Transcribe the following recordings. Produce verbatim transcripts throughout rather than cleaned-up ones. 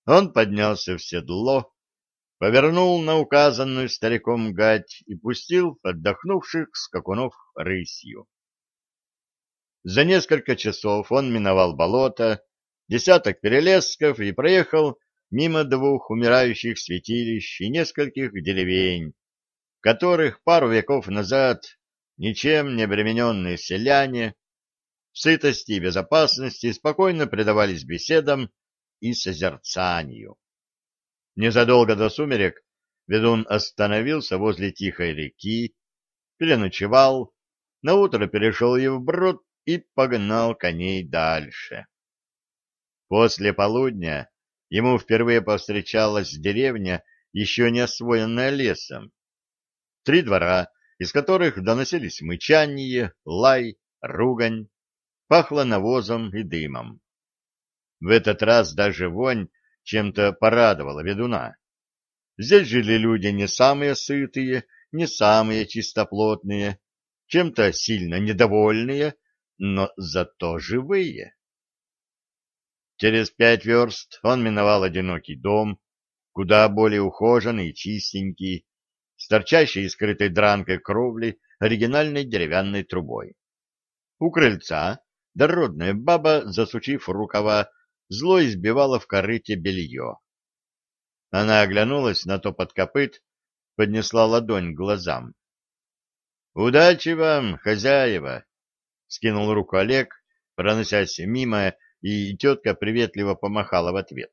Он поднялся в седло, повернул на указанную стариком гать и пустил отдохнувших скакунов рысью. За несколько часов он миновал болото, десяток перелесков и проехал мимо двух умирающих святилищ и нескольких деревень, в которых пару веков назад ничем не обремененные селяне в сытости и безопасности спокойно предавались беседам и созерцанию. Незадолго до сумерек ведун остановился возле тихой реки, переночевал, наутро перешел ее вброд и погнал коней дальше. После полудня ему впервые повстречалась деревня, еще не освоенная лесом. Три двора, из которых доносились мычание, лай, ругань, пахло навозом и дымом. В этот раз даже вонь чем-то порадовала ведуна. Здесь жили люди не самые сытые, не самые чистоплотные, чем-то сильно недовольные, но зато живые. Через пять верст он миновал одинокий дом, куда более ухоженный и чистенький, с торчащей и скрытой дранкой кровли оригинальной деревянной трубой. У крыльца дородная баба, засучив рукава, зло избивала в корыте белье. Она оглянулась на топот копыт, поднесла ладонь к глазам. — Удачи вам, хозяева! — скинул руку Олег, проносясь мимо, и тетка приветливо помахала в ответ.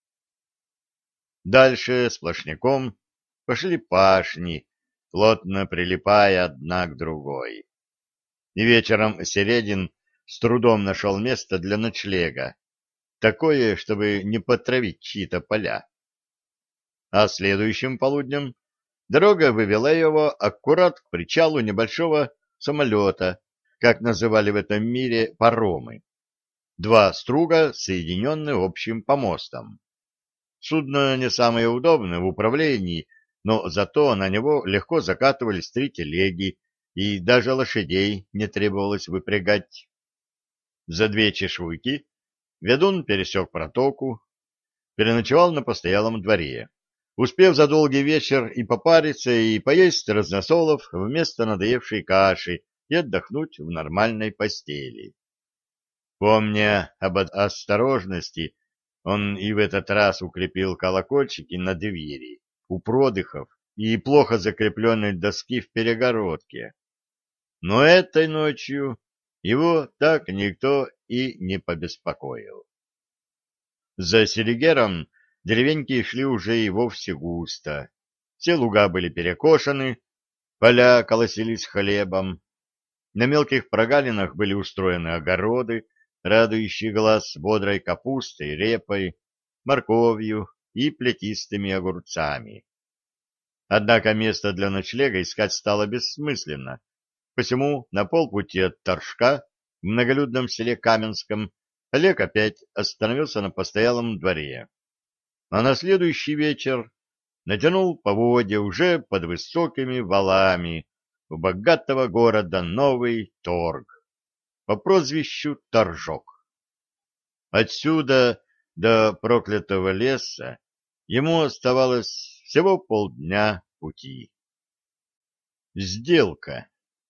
Дальше сплошняком пошли пашни, плотно прилипая одна к другой. И вечером Середин с трудом нашел место для ночлега, такое, чтобы не потравить чьи-то поля. А следующим полуднем дорога вывела его аккурат к причалу небольшого самолета, как называли в этом мире паромы. Два струга, соединенные общим помостом. Судно не самое удобное в управлении, но зато на него легко закатывались три телеги, и даже лошадей не требовалось выпрягать. За две чешуйки ведун пересек протоку, переночевал на постоялом дворе, успев за долгий вечер и попариться, и поесть разносолов вместо надоевшей каши и отдохнуть в нормальной постели. Помня об осторожности, он и в этот раз укрепил колокольчики на двери, у продыхов и плохо закрепленной доски в перегородке. Но этой ночью его так никто и не побеспокоил. За Селигером деревеньки шли уже и вовсе густо. Все луга были перекошены, поля колосились хлебом. На мелких прогалинах были устроены огороды, радующие глаз бодрой капустой, репой, морковью и плетистыми огурцами. Однако место для ночлега искать стало бессмысленно, посему на полпути от Торжка в многолюдном селе Каменском Олег опять остановился на постоялом дворе, а на следующий вечер натянул поводья уже под высокими валами у богатого города Новый Торг по прозвищу Торжок. Отсюда до проклятого леса ему оставалось всего полдня пути. Сделка.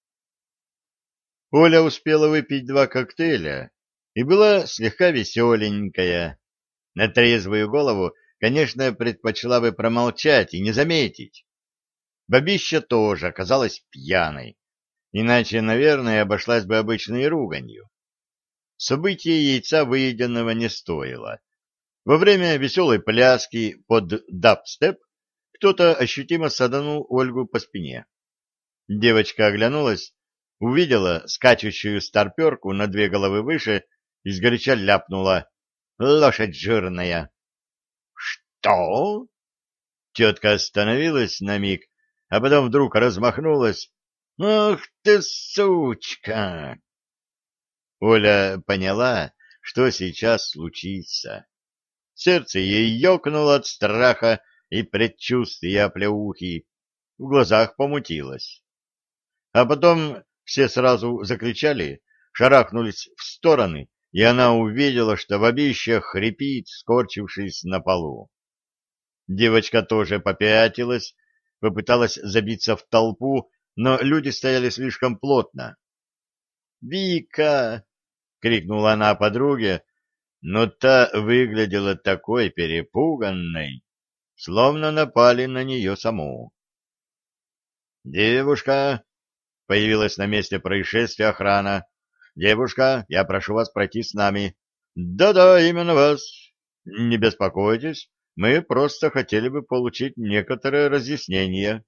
Оля успела выпить два коктейля и была слегка веселенькая. На трезвую голову, конечно, предпочла бы промолчать и не заметить. Бабища тоже оказалась пьяной, иначе, наверное, обошлась бы обычной руганью. Событие яйца выеденного не стоило. Во время веселой пляски под дабстеп кто-то ощутимо саданул Ольгу по спине. Девочка оглянулась, увидела скачущую старперку на две головы выше и сгоряча ляпнула: «Лошадь жирная!» «Что?» Тетка остановилась на миг, а потом вдруг размахнулась. «Ах ты, сучка!» Оля поняла, что сейчас случится. Сердце ей ёкнуло от страха и предчувствия оплеухи, в глазах помутилось. А потом все сразу закричали, шарахнулись в стороны и она увидела, что бабища хрипит, скорчившись на полу. Девочка тоже попятилась, попыталась забиться в толпу, но люди стояли слишком плотно. «Вика!» — крикнула она подруге, но та выглядела такой перепуганной, словно напали на нее саму. «Девушка!» — появилась на месте происшествия охрана. «Девушка, я прошу вас пройти с нами». «Да-да, именно вас. Не беспокойтесь, мы просто хотели бы получить некоторые разъяснения».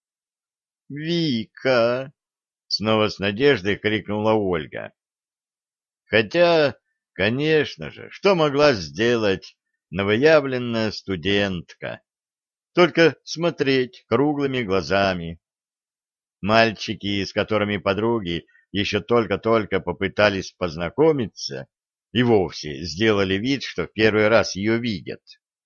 «Вика!» — снова с надеждой крикнула Ольга. Хотя, конечно же, что могла сделать новоявленная студентка? Только смотреть круглыми глазами. Мальчики, с которыми подруги еще только-только попытались познакомиться, и вовсе сделали вид, что в первый раз ее видят.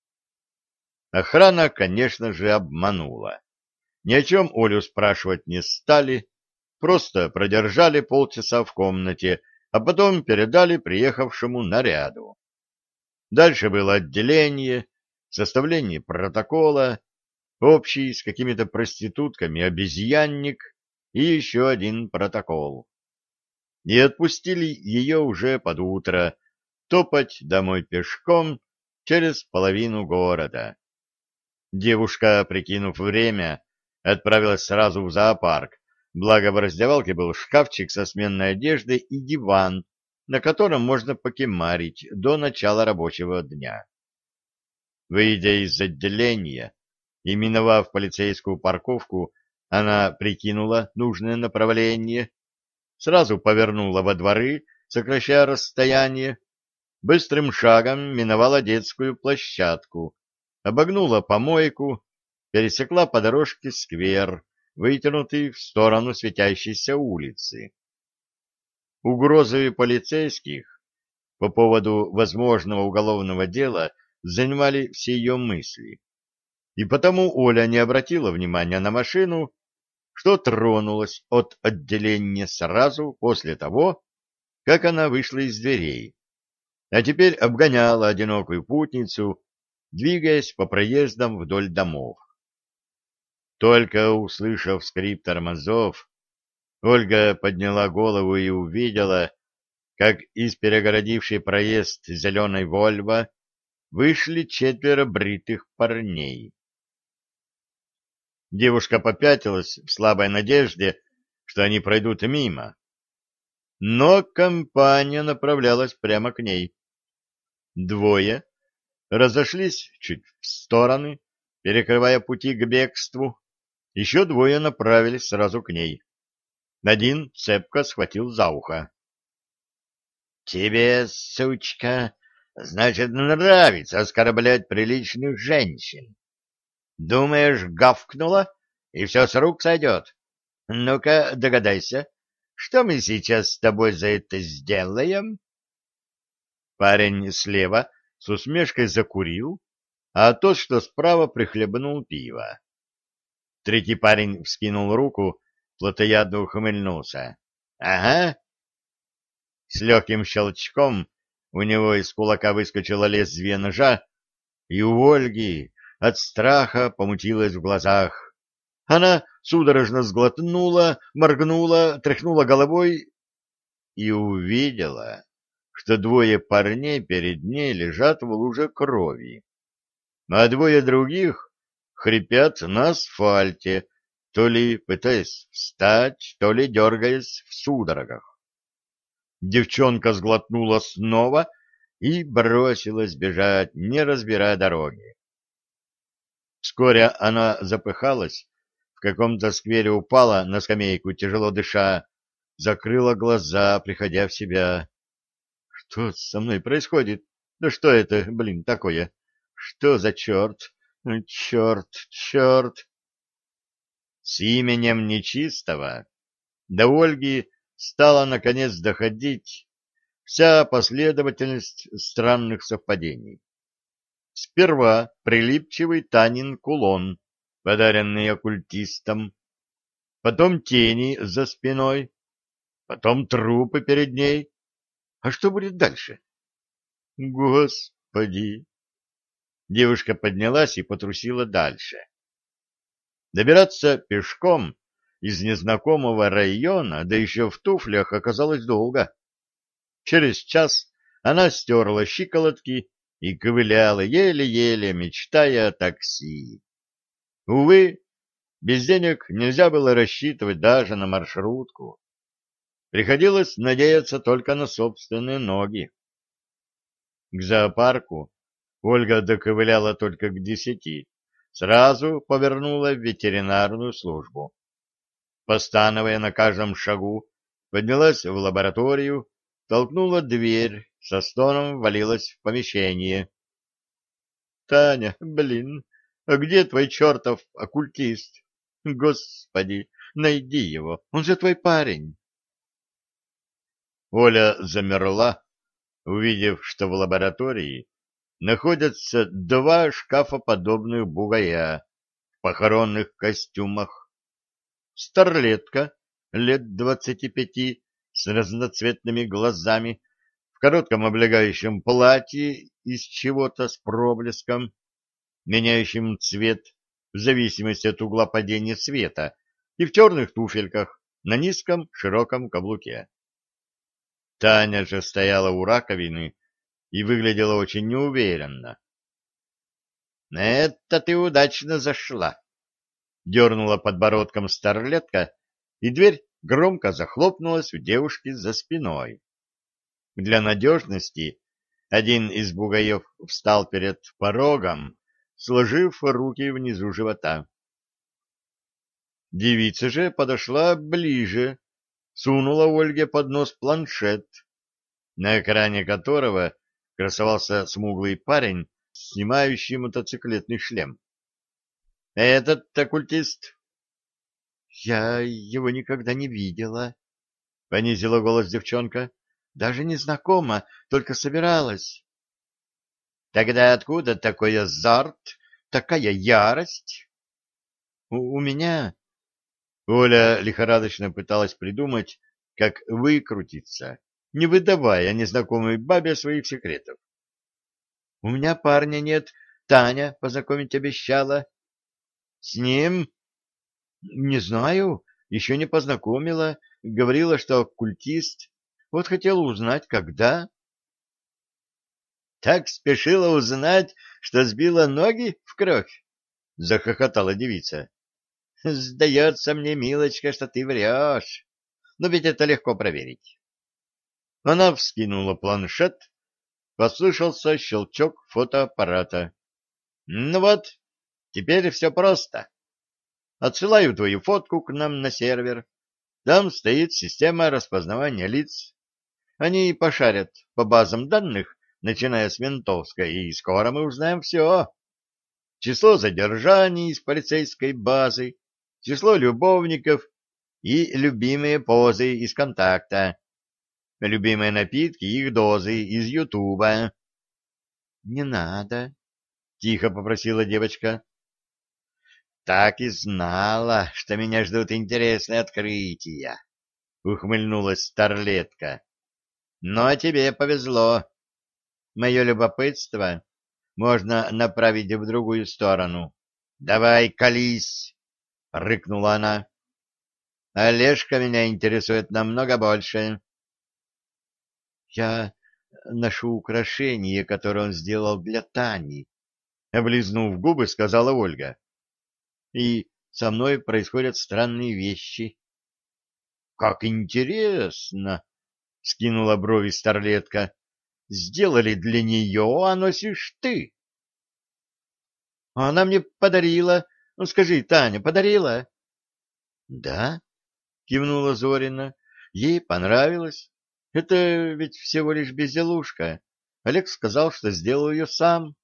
Охрана, конечно же, обманула. Ни о чем Олю спрашивать не стали, просто продержали полчаса в комнате, а потом передали приехавшему наряду. Дальше было отделение, составление протокола, общий с какими-то проститутками обезьянник и еще один протокол. И отпустили ее уже под утро топать домой пешком через половину города. Девушка, прикинув время, отправилась сразу в зоопарк, благо в раздевалке был шкафчик со сменной одеждой и диван, на котором можно покемарить до начала рабочего дня. Выйдя из отделения и миновав полицейскую парковку, она прикинула нужное направление, сразу повернула во дворы, сокращая расстояние, быстрым шагом миновала детскую площадку, обогнула помойку, пересекла по дорожке сквер, вытянутый в сторону светящейся улицы. Угрозы полицейских по поводу возможного уголовного дела занимали все ее мысли, и потому Оля не обратила внимания на машину, что тронулась от отделения сразу после того, как она вышла из дверей, а теперь обгоняла одинокую путницу, двигаясь по проездам вдоль домов. Только услышав скрип тормозов, Ольга подняла голову и увидела, как из перегородившей проезд зеленой «Вольво» вышли четверо бритых парней. Девушка попятилась в слабой надежде, что они пройдут мимо. Но компания направлялась прямо к ней. Двое разошлись чуть в стороны, перекрывая пути к бегству. Еще двое направились сразу к ней. Один цепко схватил за ухо. — Тебе, сучка, значит, нравится оскорблять приличных женщин. Думаешь, гавкнула, и все с рук сойдет? Ну-ка, догадайся, что мы сейчас с тобой за это сделаем? Парень слева с усмешкой закурил, а тот, что справа, прихлебнул пиво. Третий парень вскинул руку, плотоядно ухмыльнулся. — Ага. С легким щелчком у него из кулака выскочило лезвие ножа, и у Ольги от страха помутилось в глазах. Она судорожно сглотнула, моргнула, тряхнула головой и увидела, что двое парней перед ней лежат в луже крови, а двое других хрипят на асфальте, то ли пытаясь встать, то ли дергаясь в судорогах. Девчонка сглотнула снова и бросилась бежать, не разбирая дороги. Вскоре она запыхалась, в каком-то сквере упала на скамейку, тяжело дыша, закрыла глаза, приходя в себя. Что со мной происходит? Да что это, блин, такое? Что за черт? Черт, черт! С именем нечистого до Ольги стала наконец доходить вся последовательность странных совпадений. Сперва прилипчивый Танин кулон, подаренный оккультистом, потом тени за спиной, потом трупы перед ней, А что будет дальше? Господи! Девушка поднялась и потрусила дальше. Добираться пешком из незнакомого района, да еще в туфлях, оказалось долго. Через час она стерла щиколотки и ковыляла, еле-еле мечтая о такси. Увы, без денег нельзя было рассчитывать даже на маршрутку. Приходилось надеяться только на собственные ноги. К зоопарку Ольга доковыляла только к десяти. Сразу повернула в ветеринарную службу. Постановая на каждом шагу, поднялась в лабораторию, толкнула дверь, со стоном ввалилась в помещение. — Таня, блин, а где твой чертов оккультист? Господи, найди его, он же твой парень. Оля замерла, увидев, что в лаборатории находятся два шкафоподобных бугая в похоронных костюмах. Старлетка лет двадцати пяти с разноцветными глазами, в коротком облегающем платье из чего-то с проблеском, меняющим цвет в зависимости от угла падения света, и в черных туфельках на низком широком каблуке. Таня же стояла у раковины и выглядела очень неуверенно. — Это ты удачно зашла! — дернула подбородком старлетка, и дверь громко захлопнулась у девушки за спиной. Для надежности один из бугаев встал перед порогом, сложив руки внизу живота. Девица же подошла ближе, сунула Ольге под нос планшет, на экране которого красовался смуглый парень, снимающий мотоциклетный шлем. — Этот оккультист? — Я его никогда не видела, — понизила голос девчонка. — Даже не знакома, только собиралась. — Тогда откуда такой азарт, такая ярость? — У, у меня... Оля лихорадочно пыталась придумать, как выкрутиться, не выдавая незнакомой бабе своих секретов. — У меня парня нет, Таня познакомить обещала. — С ним? — Не знаю, еще не познакомила, говорила, что оккультист. Вот хотела узнать, когда. — Так спешила узнать, что сбила ноги в кровь? — захохотала девица. — Сдается мне, милочка, что ты врешь. Но ведь это легко проверить. Она вскинула планшет, послышался щелчок фотоаппарата. — Ну вот, теперь все просто. Отсылаю твою фотку к нам на сервер. Там стоит система распознавания лиц. Они пошарят по базам данных, начиная с ментовской, и скоро мы узнаем все. Число задержаний из полицейской базы, число любовников и любимые позы из контакта, любимые напитки и их дозы из Ютуба. — Не надо, — тихо попросила девочка. — Так и знала, что меня ждут интересные открытия, — ухмыльнулась старлетка. — Но тебе повезло. Мое любопытство можно направить в другую сторону. — Давай, колись! — рыкнула она. — Олежка меня интересует намного больше. — Я ношу украшение, которое он сделал для Тани, — облизнув губы, сказала Ольга. — И со мной происходят странные вещи. — Как интересно! — скинула брови старлетка. — Сделали для нее, а носишь ты. — Она мне подарила. Ну, скажи, Таня, подарила? — Да, — кивнула Зорина. — Ей понравилось. Это ведь всего лишь безделушка. Олег сказал, что сделал ее сам.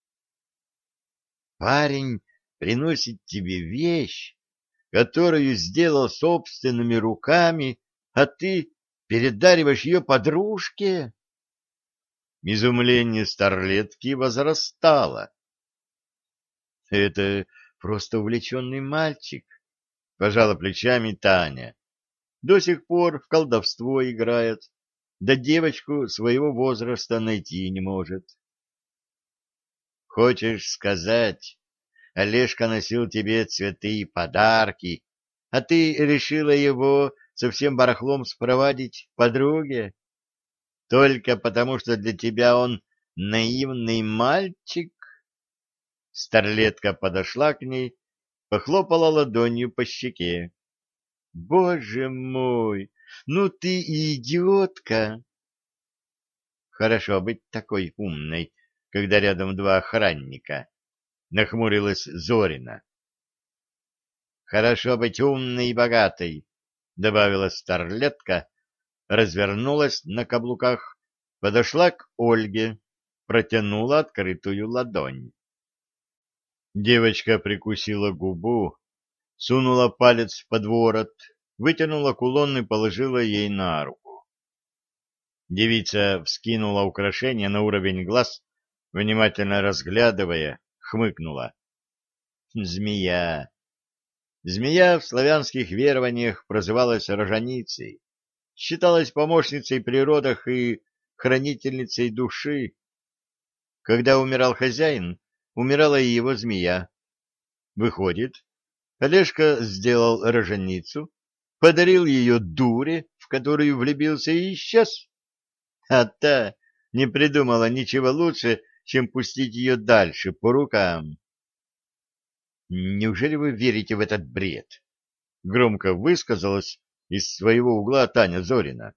— Парень приносит тебе вещь, которую сделал собственными руками, а ты передариваешь ее подружке? Изумление старлетки возрастало. — Это просто увлеченный мальчик, — пожала плечами Таня. — До сих пор в колдовство играет. да девочку своего возраста найти не может. Хочешь сказать, Олежка носил тебе цветы и подарки, а ты решила его со всем барахлом спровадить к подруге? Только потому, что для тебя он наивный мальчик? Старлетка подошла к ней, похлопала ладонью по щеке. — Боже мой, ну ты и идиотка! Хорошо быть такой умной, когда рядом два охранника, — нахмурилась Зорина. — Хорошо быть умной и богатой, — добавила Старлетка, развернулась на каблуках, подошла к Ольге, протянула открытую ладонь. Девочка прикусила губу, сунула палец под ворот, вытянула кулон и положила ей на руку. Девица вскинула украшение на уровень глаз, внимательно разглядывая, хмыкнула. Змея. Змея в славянских верованиях прозывалась рожаницей, считалась помощницей при родах и хранительницей души. Когда умирал хозяин, умирала и его змея. Выходит, Олежка сделал роженицу, подарил ее дуре, в которую влюбился и исчез. А та не придумала ничего лучше, чем пустить ее дальше по рукам. «Неужели вы верите в этот бред?» — громко высказалась из своего угла Таня Зорина.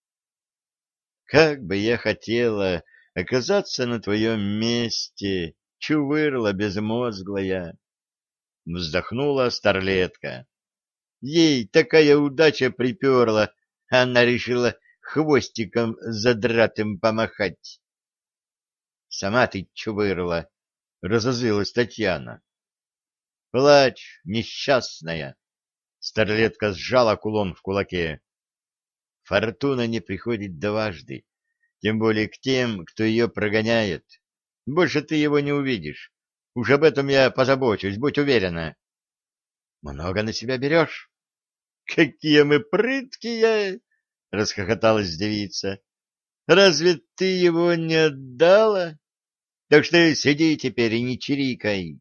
«Как бы я хотела оказаться на твоем месте, чувырла безмозглая!» — вздохнула Старлетка. Ей такая удача приперла, она решила хвостиком задратым помахать. — Сама ты чувырла, — разозлилась Татьяна. — Плачь, несчастная! — Старлетка сжала кулон в кулаке. — Фортуна не приходит дважды, тем более к тем, кто ее прогоняет. Больше ты его не увидишь. Уж об этом я позабочусь, будь уверена. — Много на себя берешь? — Какие мы прыткие! — расхохоталась девица. — Разве ты его не отдала? Так что сиди теперь и не чирикай.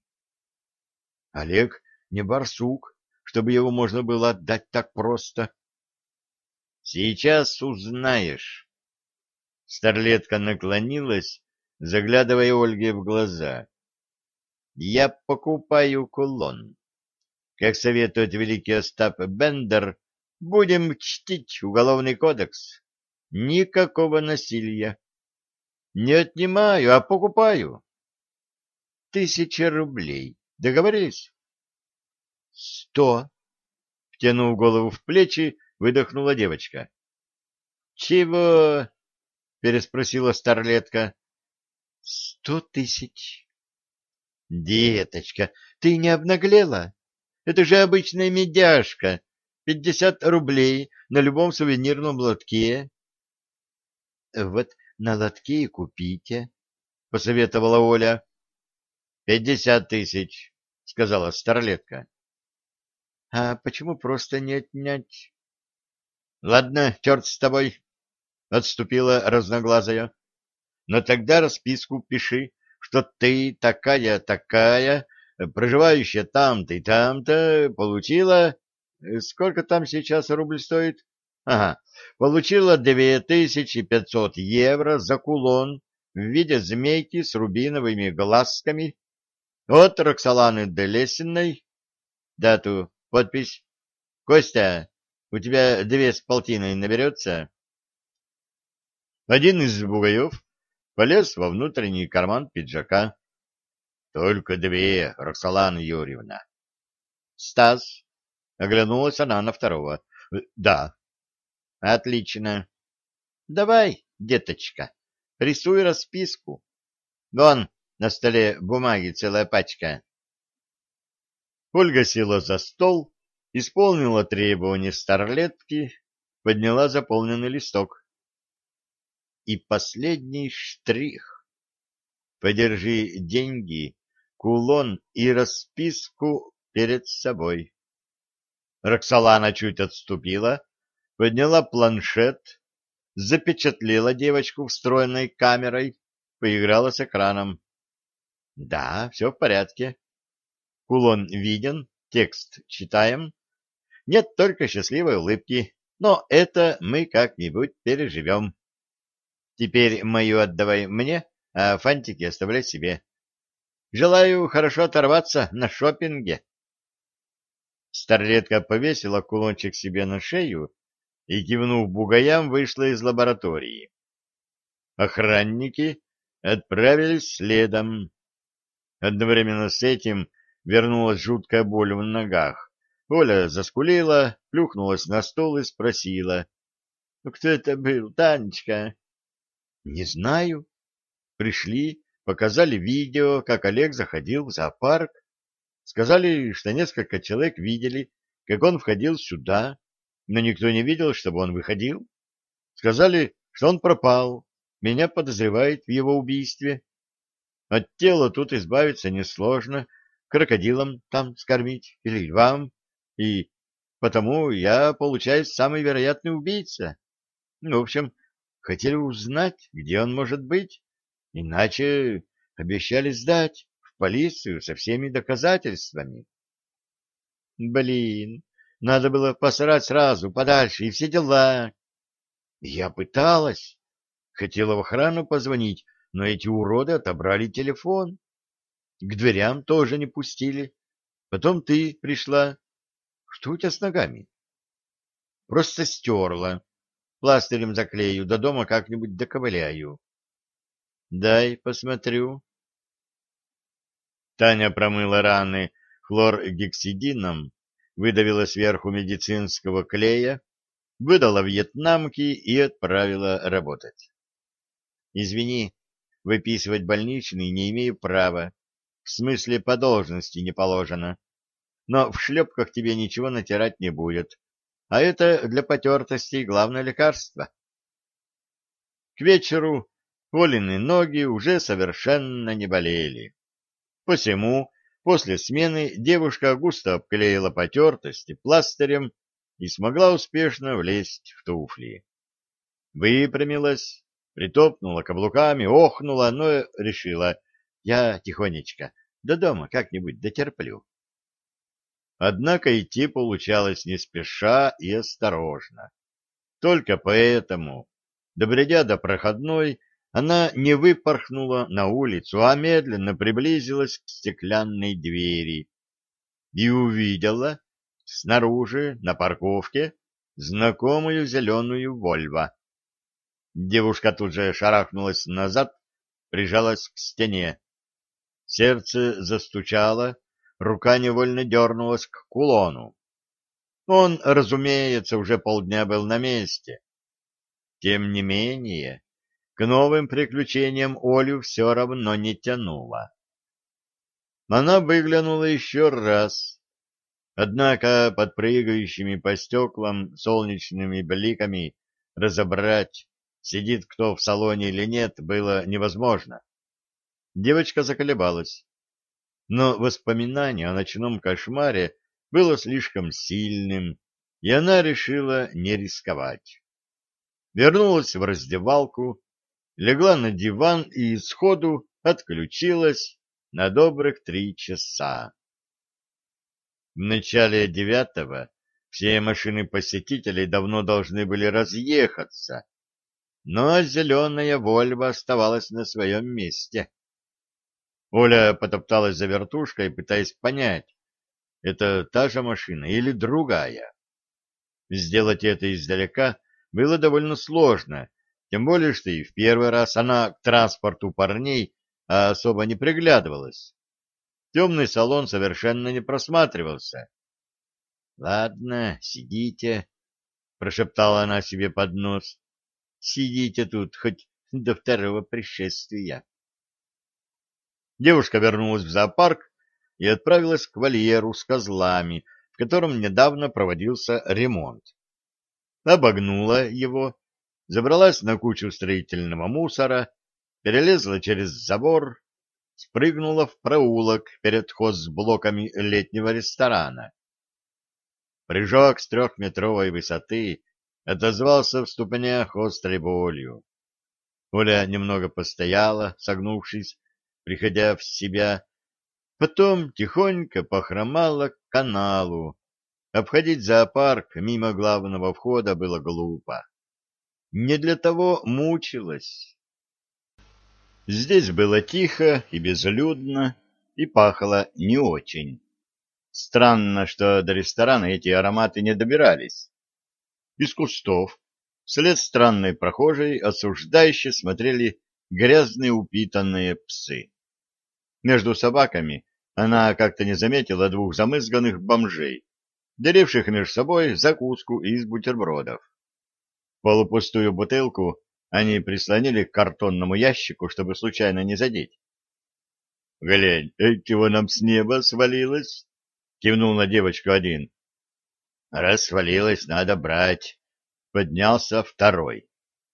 Олег не барсук, чтобы его можно было отдать так просто. — Сейчас узнаешь. Старлетка наклонилась, заглядывая Ольге в глаза. — Я покупаю кулон. Как советует великий Остап Бендер, будем чтить уголовный кодекс. Никакого насилия. Не отнимаю, а покупаю. Тысяча рублей. Договорились? Сто. Втянув голову в плечи, выдохнула девочка. Чего? Переспросила Старлетка. Сто тысяч. Деточка, ты не обнаглела? Это же обычная медяшка. Пятьдесят рублей на любом сувенирном лотке. — Вот на лотке и купите, — посоветовала Оля. — Пятьдесят тысяч, — сказала Старлетка. — А почему просто не отнять? — Ладно, черт с тобой, — отступила разноглазая. — Но тогда расписку пиши, что ты такая-такая, проживающая там-то и там-то, получила... Сколько там сейчас рубль стоит? Ага, получила две тысячи пятьсот евро за кулон в виде змейки с рубиновыми глазками от Роксоланы де Лесиной. Дату, подпись. Костя, у тебя две с полтиной наберется? Один из бугаев полез во внутренний карман пиджака. Только две, Роксолана Юрьевна. Стас. Оглянулась она на второго. Да. Отлично. Давай, деточка, рисуй расписку. Вон на столе бумаги целая пачка. Ольга села за стол, исполнила требования Старлетки, подняла заполненный листок. И последний штрих. Подержи деньги, кулон и расписку перед собой. Роксолана чуть отступила, подняла планшет, запечатлела девочку встроенной камерой, поиграла с экраном. Да, все в порядке. Кулон виден, текст читаем. Нет только счастливой улыбки, но это мы как-нибудь переживем. Теперь мою отдавай мне, а фантики оставляй себе. Желаю хорошо оторваться на шопинге. Старлетка повесила кулончик себе на шею и, кивнув бугаям, вышла из лаборатории. Охранники отправились следом. Одновременно с этим вернулась жуткая боль в ногах. Оля заскулила, плюхнулась на стол и спросила: — Кто это был, Танечка? — Не знаю. Пришли, показали видео, как Олег заходил в зоопарк. Сказали, что несколько человек видели, как он входил сюда, но никто не видел, чтобы он выходил. Сказали, что он пропал, меня подозревают в его убийстве. От тела тут избавиться несложно, крокодилам там скормить или львам, и потому я, получаюсь, самый вероятный убийца. Ну, в общем, хотели узнать, где он может быть, иначе обещали сдать в полицию со всеми доказательствами. Блин, надо было посрать сразу подальше и все дела. Я пыталась, хотела в охрану позвонить, но эти уроды отобрали телефон. К дверям тоже не пустили. Потом ты пришла. Что у тебя с ногами? Просто стерла. Пластырем заклею, до дома как-нибудь доковыляю. Дай посмотрю. Таня промыла раны хлоргексидином, выдавила сверху медицинского клея, выдала вьетнамки и отправила работать. Извини, выписывать больничный не имею права. В смысле, по должности не положено. Но в шлепках тебе ничего натирать не будет. А это для потертостей главное лекарство. К вечеру Олины ноги уже совершенно не болели. Посему после смены девушка густо обклеила потертости пластырем и смогла успешно влезть в туфли. Выпрямилась, притопнула каблуками, охнула, но решила: я тихонечко, до дома как-нибудь дотерплю. Однако идти получалось не спеша и осторожно. Только поэтому, добредя до проходной, она не выпорхнула на улицу, а медленно приблизилась к стеклянной двери и увидела снаружи, на парковке, знакомую зеленую «Вольво». Девушка тут же шарахнулась назад, прижалась к стене. Сердце застучало, рука невольно дернулась к кулону. Он, разумеется, уже полдня был на месте. Тем не менее, к новым приключениям Олю все равно не тянуло. Она выглянула еще раз. Однако под прыгающими по стеклам солнечными бликами разобрать, сидит кто в салоне или нет, было невозможно. Девочка заколебалась. Но воспоминание о ночном кошмаре было слишком сильным, и она решила не рисковать. Вернулась в раздевалку, легла на диван и сходу отключилась на добрых три часа. В начале девятого все машины посетителей давно должны были разъехаться, но зеленая «Вольво» оставалась на своем месте. Оля потопталась за вертушкой, пытаясь понять, это та же машина или другая. Сделать это издалека было довольно сложно, тем более, что и в первый раз она к транспорту парней особо не приглядывалась. Темный салон совершенно не просматривался. — Ладно, сидите, — прошептала она себе под нос. — Сидите тут хоть до второго пришествия. Девушка вернулась в зоопарк и отправилась к вольеру с козлами, в котором недавно проводился ремонт. Обогнула его, забралась на кучу строительного мусора, перелезла через забор, спрыгнула в проулок перед хозблоками летнего ресторана. Прыжок с трехметровой высоты отозвался в ступнях острой болью. Оля немного постояла, согнувшись, приходя в себя, потом тихонько похромала к каналу. Обходить зоопарк мимо главного входа было глупо. Не для того мучилась. Здесь было тихо и безлюдно, и пахло не очень. Странно, что до ресторана эти ароматы не добирались. Из кустов, вслед странной прохожей, осуждающе смотрели грязные упитанные псы. Между собаками она как-то не заметила двух замызганных бомжей, деливших между собой закуску из бутербродов. Полупустую бутылку они прислонили к картонному ящику, чтобы случайно не задеть. — Глянь, чего нам с неба свалилось? — кивнул на девочку один. — Раз свалилось, надо брать. Поднялся второй.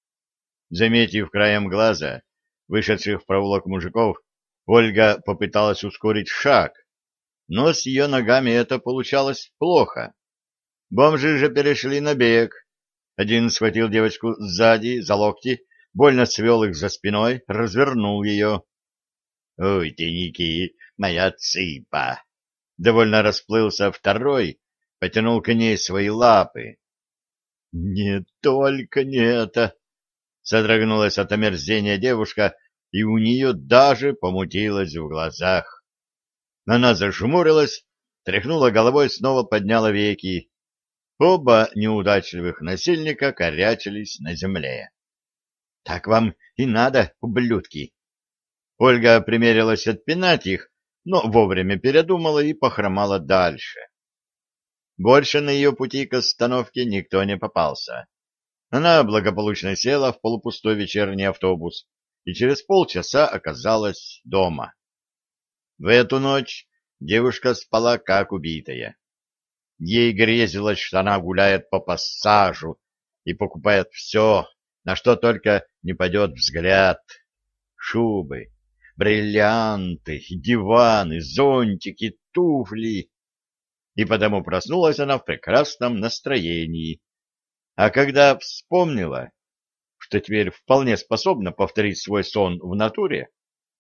Заметив краем глаза вышедших в проулок мужиков, Ольга попыталась ускорить шаг, но с ее ногами это получалось плохо. Бомжи же перешли на бег. Один схватил девочку сзади за локти, больно свел их за спиной, развернул ее. — Ой ты, Ники, моя цыпа! Довольно расплылся второй, потянул к ней свои лапы. — Не только не это! — содрогнулась от омерзения девушка, и у нее даже помутилось в глазах. Она зажмурилась, тряхнула головой, снова подняла веки. Оба неудачливых насильника корячились на земле. — Так вам и надо, ублюдки! Ольга примерилась отпинать их, но вовремя передумала и похромала дальше. Больше на ее пути к остановке никто не попался. Она благополучно села в полупустой вечерний автобус и через полчаса оказалась дома. В эту ночь девушка спала как убитая. Ей грезилось, что она гуляет по пассажу и покупает все, на что только не падет взгляд. Шубы, бриллианты, диваны, зонтики, туфли. И потому проснулась она в прекрасном настроении. А когда вспомнила, что теперь вполне способна повторить свой сон в натуре,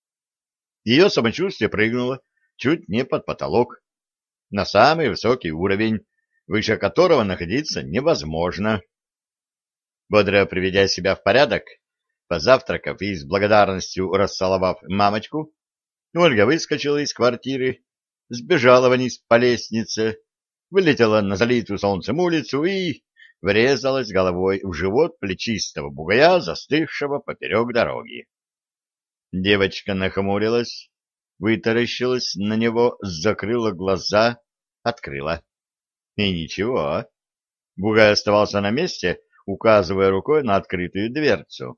ее самочувствие прыгнуло чуть не под потолок, на самый высокий уровень, выше которого находиться невозможно. Бодро приведя себя в порядок, позавтракав и с благодарностью расцеловав мамочку, Ольга выскочила из квартиры, сбежала вниз по лестнице, вылетела на залитую солнцем улицу и врезалась головой в живот плечистого бугая, застывшего поперек дороги. Девочка нахмурилась, вытаращилась на него, закрыла глаза, открыла. И ничего. Бугай оставался на месте, указывая рукой на открытую дверцу.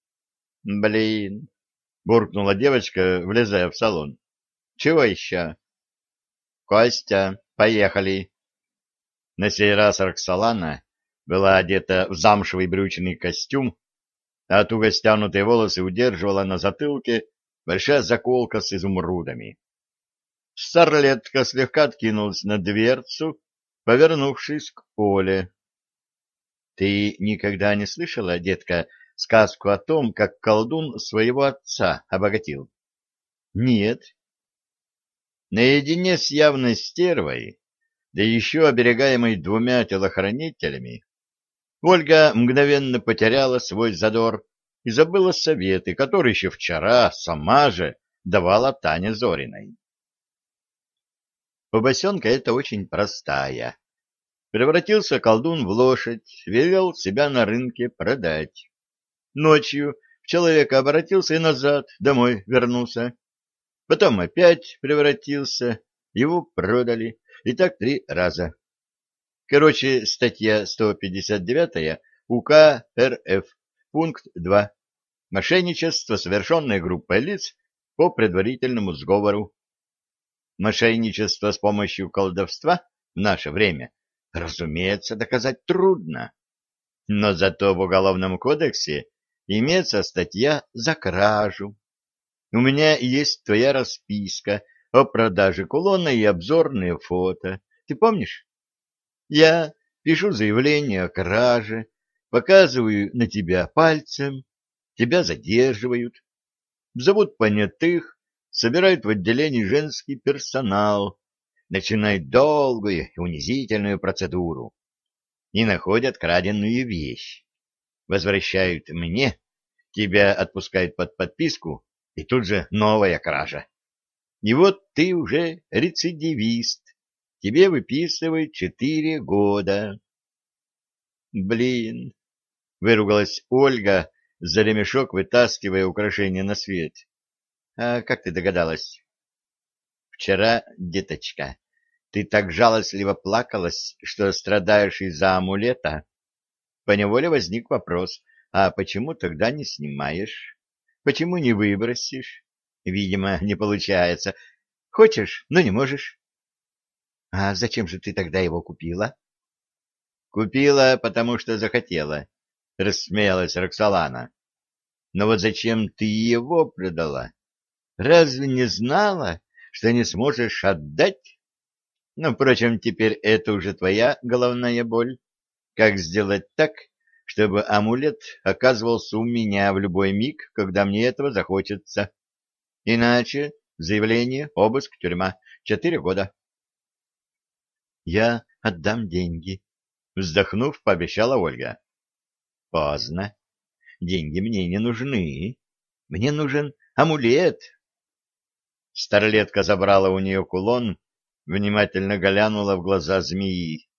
«Блин!» — буркнула девочка, влезая в салон. «Чего еще?» «Костя, поехали!» На сей раз Роксолана была одета в замшевый брючный костюм, а туго стянутые волосы удерживала на затылке большая заколка с изумрудами. Старлетка слегка откинулась на дверцу, повернувшись к Оле. — Ты никогда не слышала, детка, сказку о том, как колдун своего отца обогатил? — Нет. Наедине с явной стервой, да еще оберегаемой двумя телохранителями, Ольга мгновенно потеряла свой задор и забыла советы, которые еще вчера сама же давала Тане Зориной. Побосенка эта очень простая. Превратился колдун в лошадь, велел себя на рынке продать. Ночью в человека обратился и назад, домой вернулся. Потом опять превратился, его продали, и так три раза. Короче, статья сто пятьдесят девять УК РФ, пункт два. Мошенничество, совершенное группой лиц по предварительному сговору. Мошенничество с помощью колдовства в наше время, разумеется, доказать трудно. Но зато в Уголовном кодексе имеется статья за кражу. У меня есть твоя расписка о продаже кулона и обзорные фото. Ты помнишь? Я пишу заявление о краже, Показываю на тебя пальцем, тебя задерживают, зовут понятых, собирают в отделении женский персонал, начинают долгую и унизительную процедуру и находят краденую вещь. Возвращают мне, тебя отпускают под подписку, и тут же новая кража. И вот ты уже рецидивист, тебе выписывают четыре года. Блин, выругалась Ольга, за ремешок вытаскивая украшение на свет. А как ты догадалась? Вчера, деточка, ты так жалостливо плакалась, что страдаешь из-за амулета. Поневоле возник вопрос, а почему тогда не снимаешь? Почему не выбросишь? Видимо, не получается. Хочешь, но не можешь. А зачем же ты тогда его купила? Купила, потому что захотела, рассмеялась Роксолана. Но вот зачем ты его продала? Разве не знала, что не сможешь отдать? Ну, впрочем, теперь это уже твоя головная боль. Как сделать так, чтобы амулет оказывался у меня в любой миг, когда мне этого захочется? Иначе заявление, обыск, тюрьма. Четыре года. Я отдам деньги, вздохнув, пообещала Ольга. Поздно. Деньги мне не нужны. Мне нужен амулет. Старлетка забрала у нее кулон, внимательно глянула в глаза змеи.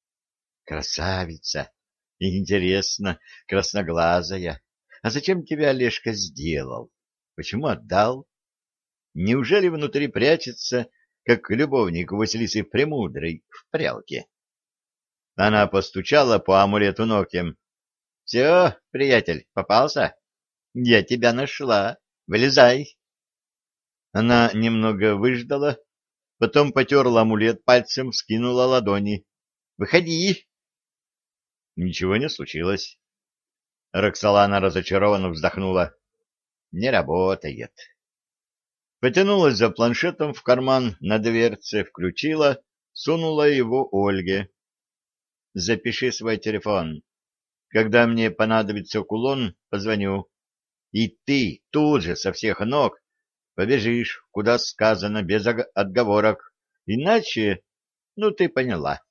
Красавица! Интересно, красноглазая. А зачем тебя Олежка сделал? Почему отдал? Неужели внутри прячется, как любовник Василисы Премудрой в прялке? Она постучала по амулету ногтем. — Все, приятель, попался? Я тебя нашла. Вылезай. Она немного выждала, потом потерла амулет пальцем, вскинула ладони. — Выходи. Ничего не случилось. Роксолана разочарованно вздохнула. — Не работает. Потянулась за планшетом в карман на дверце, включила, сунула его Ольге. — Запиши свой телефон. Когда мне понадобится кулон, позвоню. И ты тут же со всех ног побежишь, куда сказано, без отговорок. Иначе, ну, ты поняла.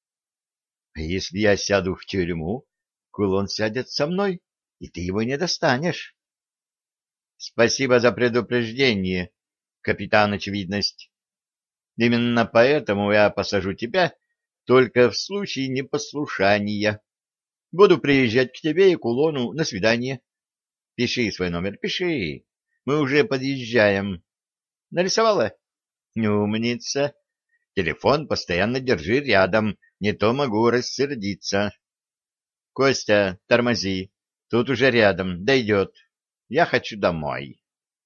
— А если я сяду в тюрьму, кулон сядет со мной, и ты его не достанешь. — Спасибо за предупреждение, капитан Очевидность. Именно поэтому я посажу тебя только в случае непослушания. Буду приезжать к тебе и кулону на свидание. Пиши свой номер, пиши. Мы уже подъезжаем. Нарисовала? Умница. Телефон постоянно держи рядом, не то могу рассердиться. Костя, тормози. Тут уже рядом, дойдет. Я хочу домой.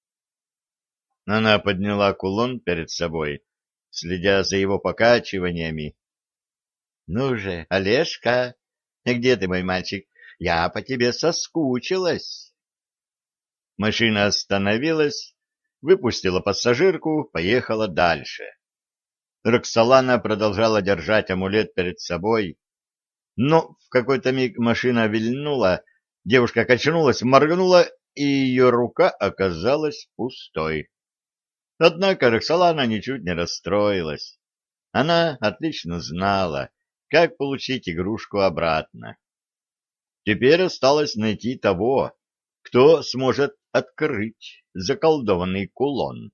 Она подняла кулон перед собой, следя за его покачиваниями. — Ну же, Олежка, где ты, мой мальчик? Я по тебе соскучилась. Машина остановилась, выпустила пассажирку, поехала дальше. Роксолана продолжала держать амулет перед собой, но в какой-то миг машина вильнула, девушка качнулась, моргнула, и ее рука оказалась пустой. Однако Роксолана ничуть не расстроилась. Она отлично знала, как получить игрушку обратно. Теперь осталось найти того, кто сможет открыть заколдованный кулон.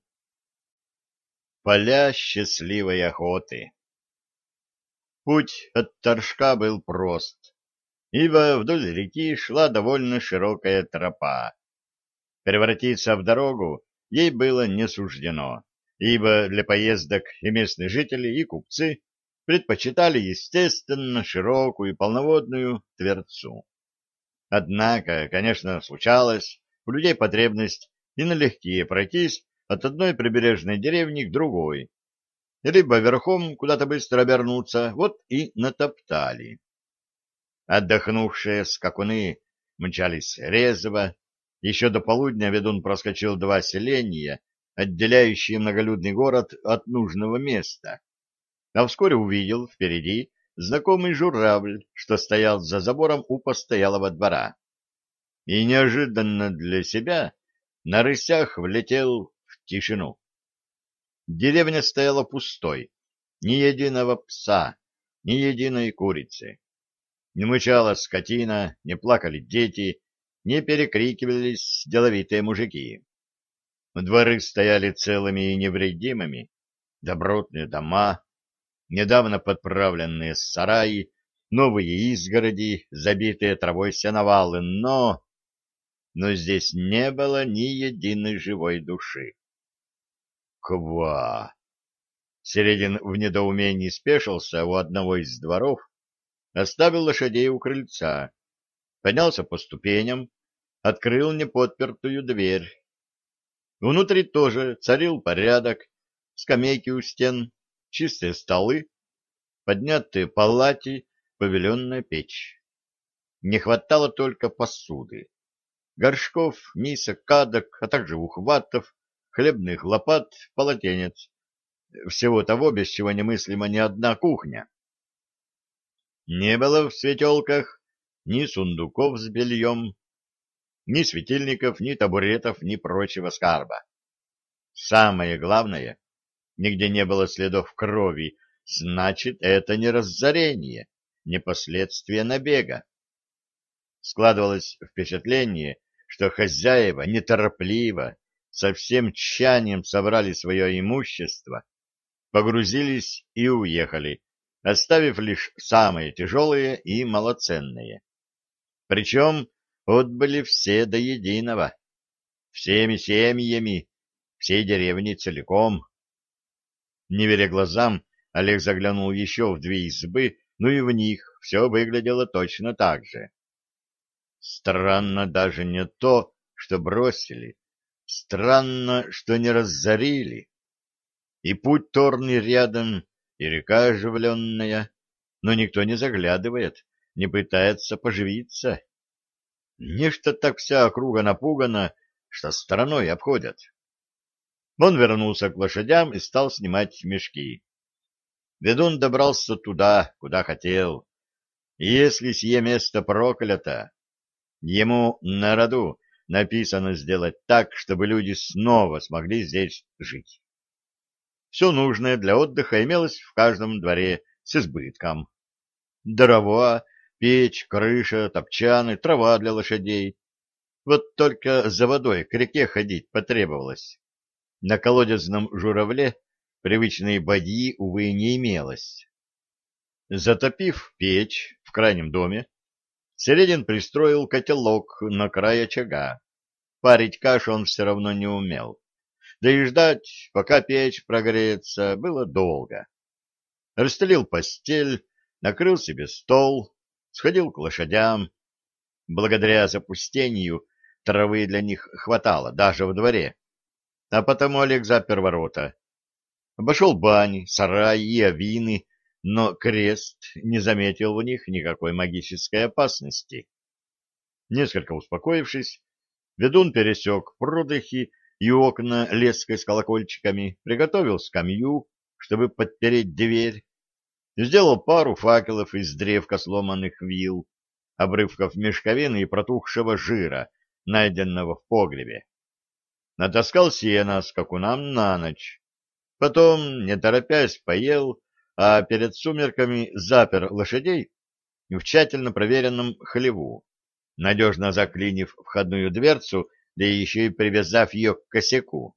Поля счастливой охоты. Путь от Торжка был прост, ибо вдоль реки шла довольно широкая тропа. Превратиться в дорогу ей было не суждено, ибо для поездок и местные жители, и купцы предпочитали, естественно, широкую и полноводную Тверцу. Однако, конечно, случалось у людей потребность и налегке пройтись от одной прибережной деревни к другой, либо верхом куда-то быстро обернуться, вот и натоптали. Отдохнувшие скакуны мчались резво. Еще до полудня ведун проскочил два селения, отделяющие многолюдный город от нужного места, а вскоре увидел впереди знакомый журавль, что стоял за забором у постоялого двора. И неожиданно для себя на рысях влетел в тишину. Деревня стояла пустой, ни единого пса, ни единой курицы. Не мычала скотина, не плакали дети, не перекрикивались деловитые мужики. Дворы стояли целыми и невредимыми, добротные дома, недавно подправленные сараи, новые изгороди, забитые травой сеновалы, но... Но здесь не было ни единой живой души. Ква! Середин в недоумении спешился у одного из дворов, оставил лошадей у крыльца, поднялся по ступеням, открыл неподпертую дверь. Внутри тоже царил порядок, скамейки у стен, чистые столы, поднятые полати, павильонная печь. Не хватало только посуды. Горшков, мисок, кадок, а также ухватов, хлебных лопат, полотенец. Всего того, без чего немыслима ни одна кухня. Не было в светелках ни сундуков с бельем, ни светильников, ни табуретов, ни прочего скарба. Самое главное, нигде не было следов крови, значит, это не разорение, не последствия набега. Складывалось впечатление, что хозяева неторопливо, со всем тщанием собрали свое имущество, погрузились и уехали, оставив лишь самые тяжелые и малоценные. Причем отбыли все до единого, всеми семьями, всей деревни целиком. Не веря глазам, Олег заглянул еще в две избы, но и в них все выглядело точно так же. Странно даже не то, что бросили, странно, что не разорили. И путь торный рядом, и река оживленная, но никто не заглядывает, не пытается поживиться. Нечто так вся округа напугана, что стороной обходят. Он вернулся к лошадям и стал снимать мешки. Ведун добрался туда, куда хотел. И если сие место проклято, ему на роду написано сделать так, чтобы люди снова смогли здесь жить. Все нужное для отдыха имелось в каждом дворе с избытком. Дрова, печь, крыша, топчаны, трава для лошадей. Вот только за водой к реке ходить потребовалось. На колодезном журавле привычной бадьи, увы, не имелось. Затопив печь в крайнем доме, Середин пристроил котелок на край очага. Парить кашу он все равно не умел. Да и ждать, пока печь прогреется, было долго. Расстелил постель, накрыл себе стол, сходил к лошадям. Благодаря запустению травы для них хватало даже в дворе, а потому Олег запер ворота. Обошел бани, сараи и авины, но крест не заметил в них никакой магической опасности. Несколько успокоившись, ведун пересек продыхи и окна леской с колокольчиками, приготовил скамью, чтобы подпереть дверь, сделал пару факелов из древка сломанных вил, обрывков мешковины и протухшего жира, найденного в погребе. Натаскал сена скакунам на ночь. Потом, не торопясь, поел, а перед сумерками запер лошадей в тщательно проверенном хлеву, надежно заклинив входную дверцу, да еще и привязав ее к косяку.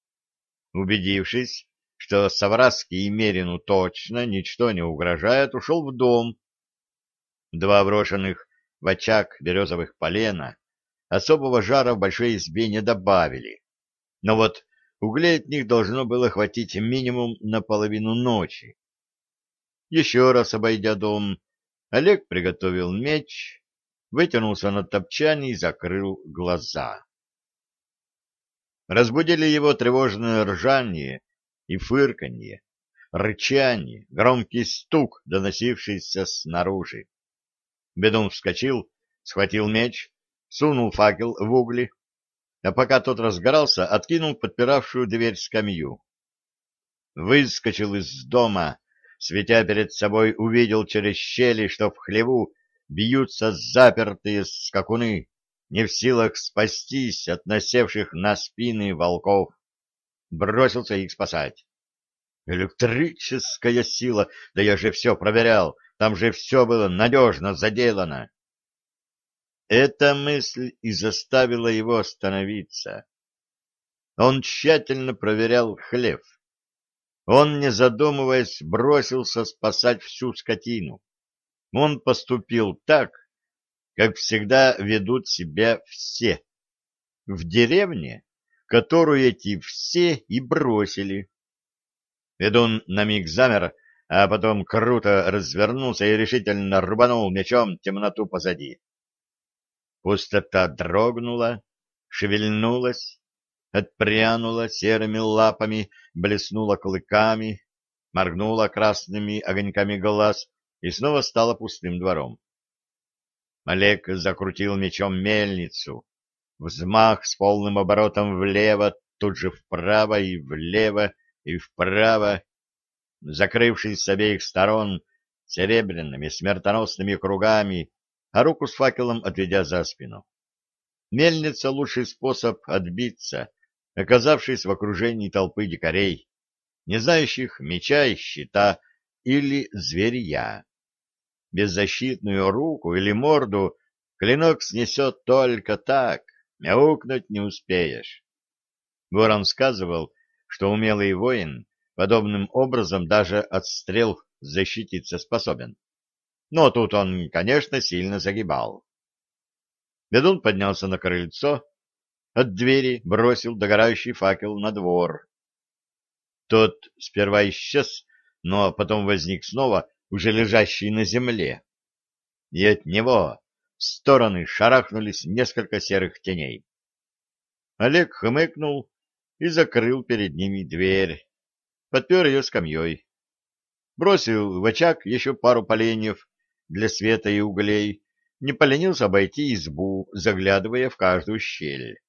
Убедившись, что Савраске и Мерину точно ничто не угрожает, ушел в дом. Два брошенных в очаг березовых полена особого жара в большой избе не добавили, но вот углей от них должно было хватить минимум на половину ночи. Еще раз обойдя дом, Олег приготовил меч, вытянулся на топчане и закрыл глаза. Разбудили его тревожное ржание и фырканье, рычание, громкий стук, доносившийся снаружи. Ведун вскочил, схватил меч, сунул факел в угли, а пока тот разгорался, откинул подпиравшую дверь скамью. Выскочил из дома, светя перед собой, увидел через щели, что в хлеву бьются запертые скакуны, не в силах спастись от насевших на спины волков. Бросился их спасать. Электрическая сила! Да я же все проверял, там же все было надежно заделано. Эта мысль и заставила его остановиться. Он тщательно проверял хлев. Он, не задумываясь, бросился спасать всю скотину. Он поступил так, как всегда ведут себя все. В деревне, которую эти все и бросили. Ведун на миг замер, а потом круто развернулся и решительно рубанул мечом темноту позади. Пустота дрогнула, шевельнулась, отпрянула серыми лапами, блеснула клыками, моргнула красными огоньками глаз и снова стала пустым двором. Олег закрутил мечом мельницу. Взмах с полным оборотом влево, тут же вправо и влево и вправо, закрывшись с обеих сторон серебряными смертоносными кругами, а руку с факелом отведя за спину. Мельница — лучший способ отбиться, оказавшись в окружении толпы дикарей, не знающих меча и щита или зверья. Беззащитную руку или морду клинок снесет только так, мяукнуть не успеешь. Ворон сказывал, что умелый воин подобным образом даже от стрел защититься способен. Но тут он, конечно, сильно загибал. Ведун поднялся на крыльцо, от двери бросил догорающий факел на двор. Тот сперва исчез, но потом возник снова, уже лежащий на земле. И от него в стороны шарахнулись несколько серых теней. Олег хмыкнул и закрыл перед ними дверь, подпер ее скамьей. Бросил в очаг еще пару поленьев для света и углей, не поленился обойти избу, заглядывая в каждую щель.